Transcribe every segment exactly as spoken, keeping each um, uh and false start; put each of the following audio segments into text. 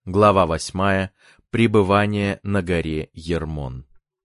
Глава восьмая. Пребывание на горе Ермон.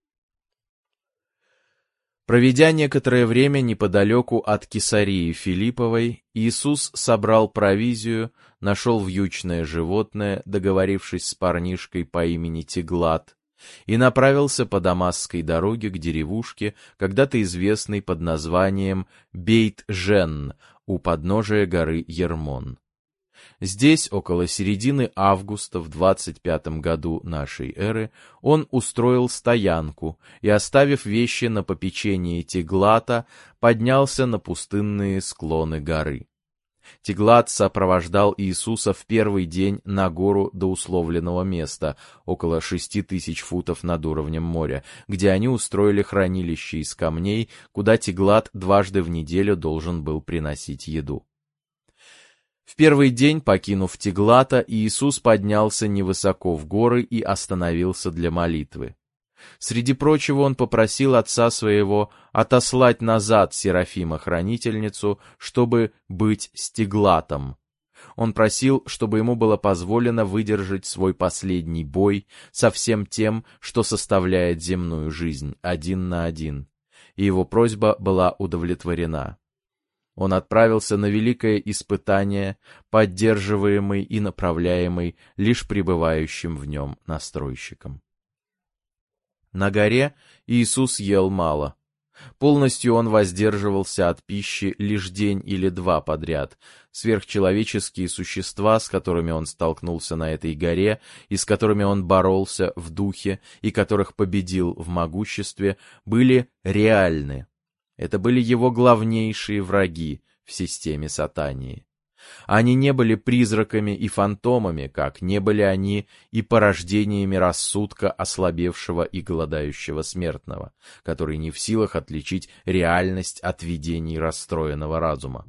Проведя некоторое время неподалеку от Кесарии Филипповой, Иисус собрал провизию, нашел вьючное животное, договорившись с парнишкой по имени Теглат, и направился по Дамасской дороге к деревушке, когда-то известной под названием Бейт-Жен, у подножия горы Ермон. Здесь, около середины августа в двадцать пятом году нашей эры, он устроил стоянку и, оставив вещи на попечении Теглата, поднялся на пустынные склоны горы. Теглат сопровождал Иисуса в первый день на гору до условленного места, около шести тысяч футов над уровнем моря, где они устроили хранилище из камней, куда Теглат дважды в неделю должен был приносить еду. В первый день, покинув Теглата, Иисус поднялся невысоко в горы и остановился для молитвы. Среди прочего он попросил отца своего отослать назад Серафима-хранительницу, чтобы быть с Теглатом. Он просил, чтобы ему было позволено выдержать свой последний бой со всем тем, что составляет земную жизнь, один на один, и его просьба была удовлетворена. Он отправился на великое испытание, поддерживаемый и направляемый лишь пребывающим в нем настройщиком. На горе Иисус ел мало. Полностью он воздерживался от пищи лишь день или два подряд. Сверхчеловеческие существа, с которыми он столкнулся на этой горе, и с которыми он боролся в духе, и которых победил в могуществе, были реальны. Это были его главнейшие враги в системе Сатании. Они не были призраками и фантомами, как не были они и порождениями рассудка ослабевшего и голодающего смертного, который не в силах отличить реальность от видений расстроенного разума.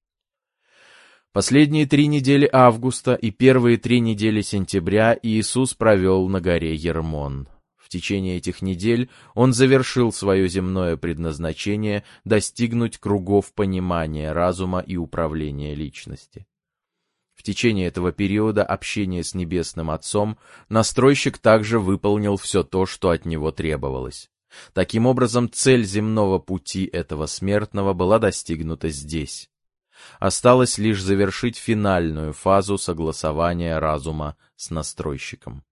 Последние три недели августа и первые три недели сентября Иисус провел на горе Ермон. В течение этих недель он завершил свое земное предназначение достигнуть кругов понимания разума и управления личности. В течение этого периода общения с Небесным Отцом настройщик также выполнил все то, что от него требовалось. Таким образом, цель земного пути этого смертного была достигнута здесь. Осталось лишь завершить финальную фазу согласования разума с настройщиком.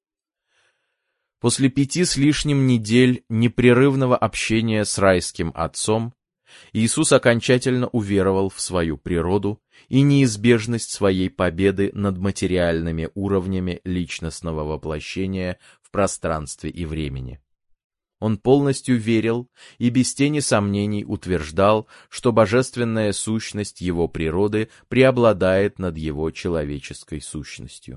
После пяти с лишним недель непрерывного общения с райским Отцом, Иисус окончательно уверовал в свою природу и неизбежность своей победы над материальными уровнями личностного воплощения в пространстве и времени. Он полностью верил и без тени сомнений утверждал, что божественная сущность его природы преобладает над его человеческой сущностью.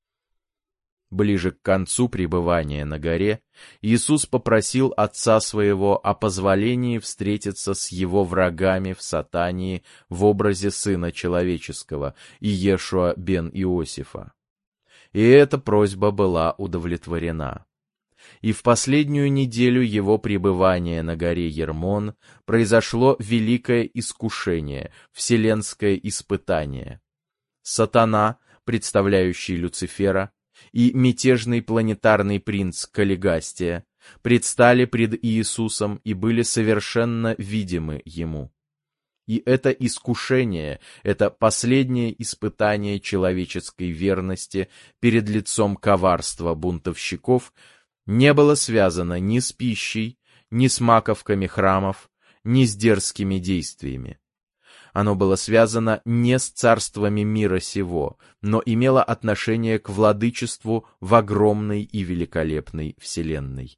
Ближе к концу пребывания на горе Иисус попросил Отца Своего о позволении встретиться с Его врагами в Сатании в образе Сына Человеческого, Иешуа бен Иосифа. И эта просьба была удовлетворена. И в последнюю неделю его пребывания на горе Ермон произошло великое искушение, вселенское испытание. Сатана, представляющий Люцифера, и мятежный планетарный принц Каллигастия предстали пред Иисусом и были совершенно видимы ему. И это искушение, это последнее испытание человеческой верности перед лицом коварства бунтовщиков не было связано ни с пищей, ни с маковками храмов, ни с дерзкими действиями. Оно было связано не с царствами мира сего, но имело отношение к владычеству в огромной и великолепной вселенной.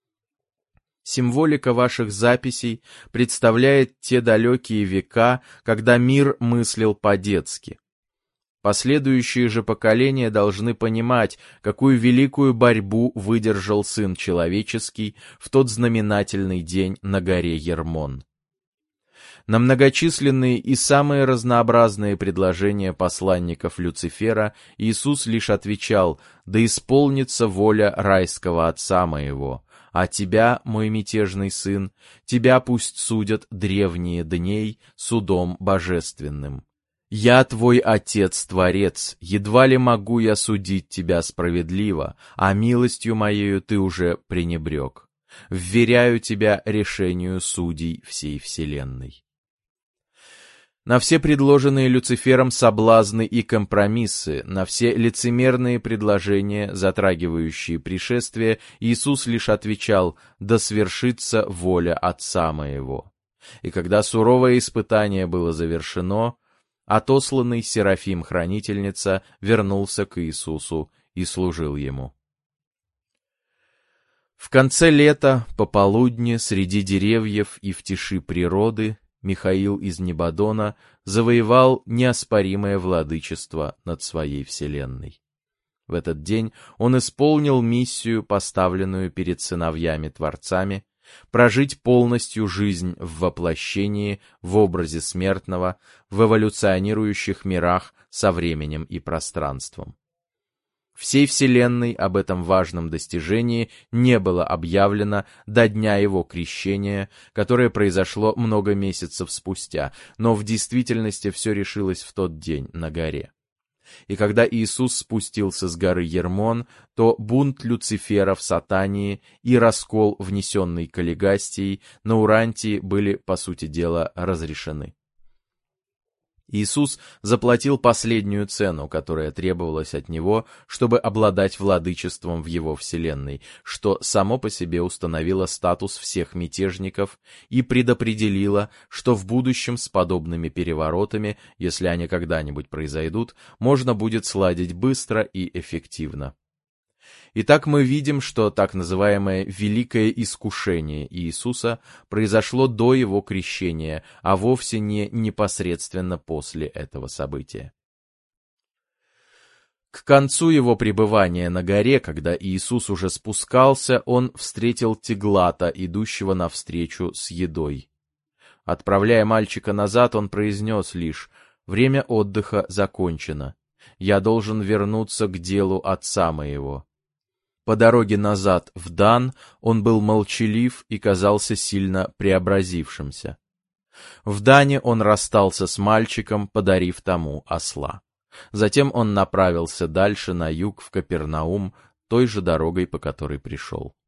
Символика ваших записей представляет те далекие века, когда мир мыслил по-детски. Последующие же поколения должны понимать, какую великую борьбу выдержал Сын Человеческий в тот знаменательный день на горе Ермон. На многочисленные и самые разнообразные предложения посланников Люцифера Иисус лишь отвечал: «Да исполнится воля райского Отца моего, а тебя, мой мятежный сын, тебя пусть судят древние дней судом божественным». Я твой Отец-Творец, едва ли могу я судить тебя справедливо, а милостью моею ты уже пренебрег. Вверяю тебя решению судей всей вселенной». На все предложенные Люцифером соблазны и компромиссы, на все лицемерные предложения, затрагивающие пришествие, Иисус лишь отвечал: «Да свершится воля Отца моего». И когда суровое испытание было завершено, отосланный Серафим-хранительница вернулся к Иисусу и служил ему. В конце лета, пополудни, среди деревьев и в тиши природы, Михаил из Небодона завоевал неоспоримое владычество над своей вселенной. В этот день он исполнил миссию, поставленную перед сыновьями-творцами, прожить полностью жизнь в воплощении, в образе смертного, в эволюционирующих мирах со временем и пространством. Всей вселенной об этом важном достижении не было объявлено до дня его крещения, которое произошло много месяцев спустя, но в действительности все решилось в тот день на горе. И когда Иисус спустился с горы Ермон, то бунт Люцифера в Сатании и раскол, внесенный Каллигастией, на Урантии были, по сути дела, разрешены. Иисус заплатил последнюю цену, которая требовалась от него, чтобы обладать владычеством в его вселенной, что само по себе установило статус всех мятежников и предопределило, что в будущем с подобными переворотами, если они когда-нибудь произойдут, можно будет сладить быстро и эффективно. Итак, мы видим, что так называемое «великое искушение» Иисуса произошло до его крещения, а вовсе не непосредственно после этого события. К концу его пребывания на горе, когда Иисус уже спускался, он встретил Теглата, идущего навстречу с едой. Отправляя мальчика назад, он произнес лишь: «Время отдыха закончено. Я должен вернуться к делу отца моего». По дороге назад в Дан он был молчалив и казался сильно преобразившимся. В Дане он расстался с мальчиком, подарив тому осла. Затем он направился дальше на юг в Капернаум, той же дорогой, по которой пришел.